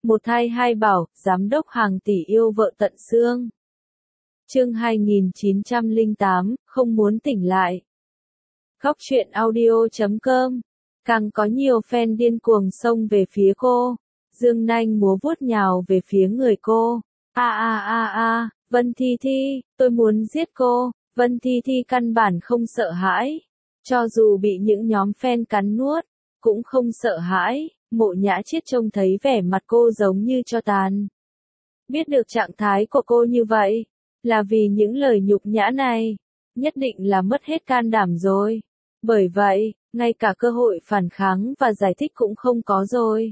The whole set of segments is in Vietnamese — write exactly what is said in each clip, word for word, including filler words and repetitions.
Một thai hai bảo, giám đốc hàng tỷ yêu vợ tận xương. Chương hai nghìn chín trăm lẻ tám, không muốn tỉnh lại. Góc truyện audio chấm com. Càng có nhiều fan điên cuồng xông về phía cô. Dương nanh múa vuốt nhào về phía người cô. A a a a, Vân Thi Thi, tôi muốn giết cô. Vân Thi Thi căn bản không sợ hãi. Cho dù bị những nhóm fan cắn nuốt, cũng không sợ hãi. Mộ Nhã Chiết trông thấy vẻ mặt cô giống như tro tàn. Biết được trạng thái của cô như vậy, là vì những lời nhục nhã này, nhất định là mất hết can đảm rồi. Bởi vậy, ngay cả cơ hội phản kháng và giải thích cũng không có rồi.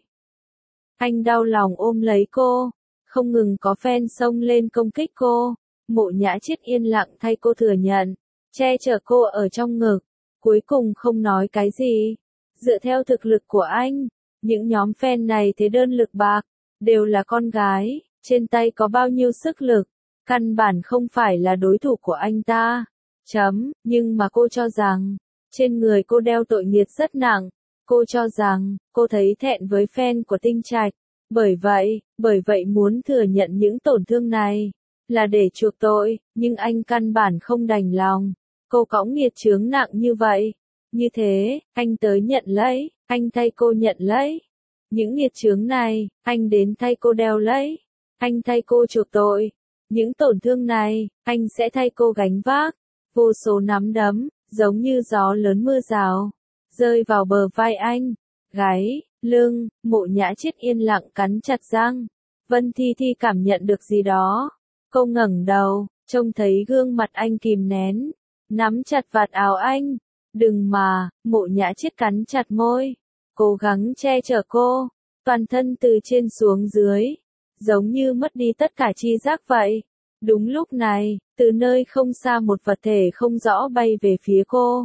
Anh đau lòng ôm lấy cô, không ngừng có fan xông lên công kích cô. Mộ Nhã Chiết yên lặng thay cô thừa nhận, che chở cô ở trong ngực, cuối cùng không nói cái gì. Dựa theo thực lực của anh, những nhóm fan này thế đơn lực bạc, đều là con gái, trên tay có bao nhiêu sức lực, căn bản không phải là đối thủ của anh ta. Chấm, nhưng mà cô cho rằng, trên người cô đeo tội nghiệt rất nặng, cô cho rằng, cô thấy thẹn với fan của Tinh Trạch, bởi vậy, bởi vậy muốn thừa nhận những tổn thương này, là để chuộc tội, nhưng anh căn bản không đành lòng, cô cõng nghiệt chướng nặng như vậy. Như thế, anh tới nhận lấy, anh thay cô nhận lấy. Những nghiệt chướng này, anh đến thay cô đeo lấy. Anh thay cô chuộc tội. Những tổn thương này, anh sẽ thay cô gánh vác. Vô số nắm đấm, giống như gió lớn mưa rào, rơi vào bờ vai anh. Gáy, lưng, Mộ Nhã Chiết yên lặng cắn chặt răng. Vân Thi Thi cảm nhận được gì đó. Cô ngẩng đầu, trông thấy gương mặt anh kìm nén, nắm chặt vạt áo anh. Đừng mà, Mộ Nhã Chiết cắn chặt môi, cố gắng che chở cô, toàn thân từ trên xuống dưới, giống như mất đi tất cả tri giác vậy. Đúng lúc này, từ nơi không xa một vật thể không rõ bay về phía cô.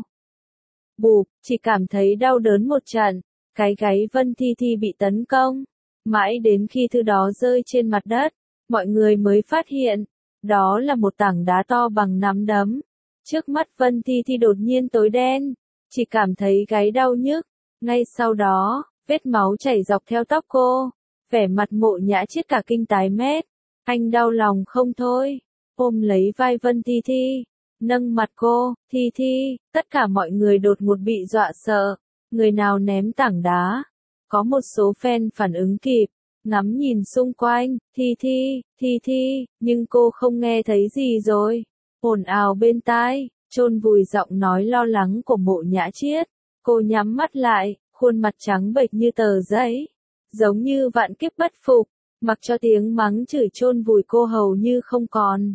Bụp, chỉ cảm thấy đau đớn một trận, cái gáy Vân Thi Thi bị tấn công. Mãi đến khi thứ đó rơi trên mặt đất, mọi người mới phát hiện, đó là một tảng đá to bằng nắm đấm. Trước mắt Vân Thi Thi đột nhiên tối đen, chỉ cảm thấy gáy đau nhức. Ngay sau đó, vết máu chảy dọc theo tóc cô, vẻ mặt Mộ Nhã Chiết cả kinh tái mét. Anh đau lòng không thôi, ôm lấy vai Vân Thi Thi, nâng mặt cô. Thi Thi, tất cả mọi người đột ngột bị dọa sợ. Người nào ném tảng đá? Có một số fan phản ứng kịp, ngắm nhìn xung quanh. Thi Thi, Thi Thi, nhưng cô không nghe thấy gì rồi. Ồn ào bên tai, chôn vùi giọng nói lo lắng của Mộ Nhã Chiết. Cô nhắm mắt lại, khuôn mặt trắng bệch như tờ giấy, giống như vạn kiếp bất phục, mặc cho tiếng mắng chửi chôn vùi cô hầu như không còn.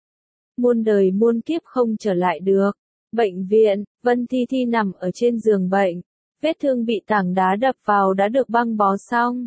Muôn đời muôn kiếp không trở lại được. Bệnh viện, Vân Thi Thi nằm ở trên giường bệnh, vết thương bị tảng đá đập vào đã được băng bó xong.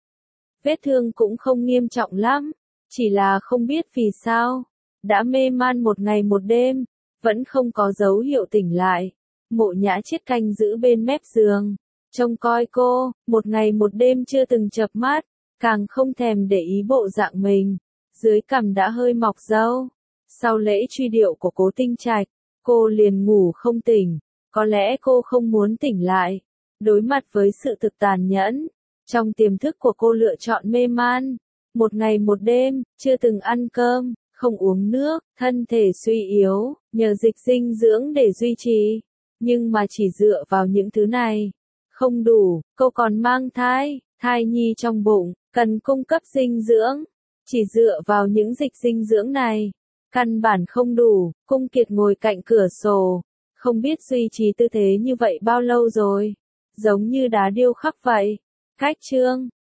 Vết thương cũng không nghiêm trọng lắm, chỉ là không biết vì sao, đã mê man một ngày một đêm, vẫn không có dấu hiệu tỉnh lại. Mộ Nhã Chiết canh giữ bên mép giường, trông coi cô, một ngày một đêm chưa từng chợp mắt, càng không thèm để ý bộ dạng mình. Dưới cằm đã hơi mọc râu. Sau lễ truy điệu của Cố Tinh Trạch, cô liền ngủ không tỉnh. Có lẽ cô không muốn tỉnh lại, đối mặt với sự thực tàn nhẫn. Trong tiềm thức của cô lựa chọn mê man, một ngày một đêm, chưa từng ăn cơm, không uống nước, thân thể suy yếu, nhờ dịch dinh dưỡng để duy trì. Nhưng mà chỉ dựa vào những thứ này, không đủ, cô còn mang thai, thai nhi trong bụng, cần cung cấp dinh dưỡng. Chỉ dựa vào những dịch dinh dưỡng này, căn bản không đủ. Cung Kiệt ngồi cạnh cửa sổ, không biết duy trì tư thế như vậy bao lâu rồi, giống như đá điêu khắc vậy. Cách chương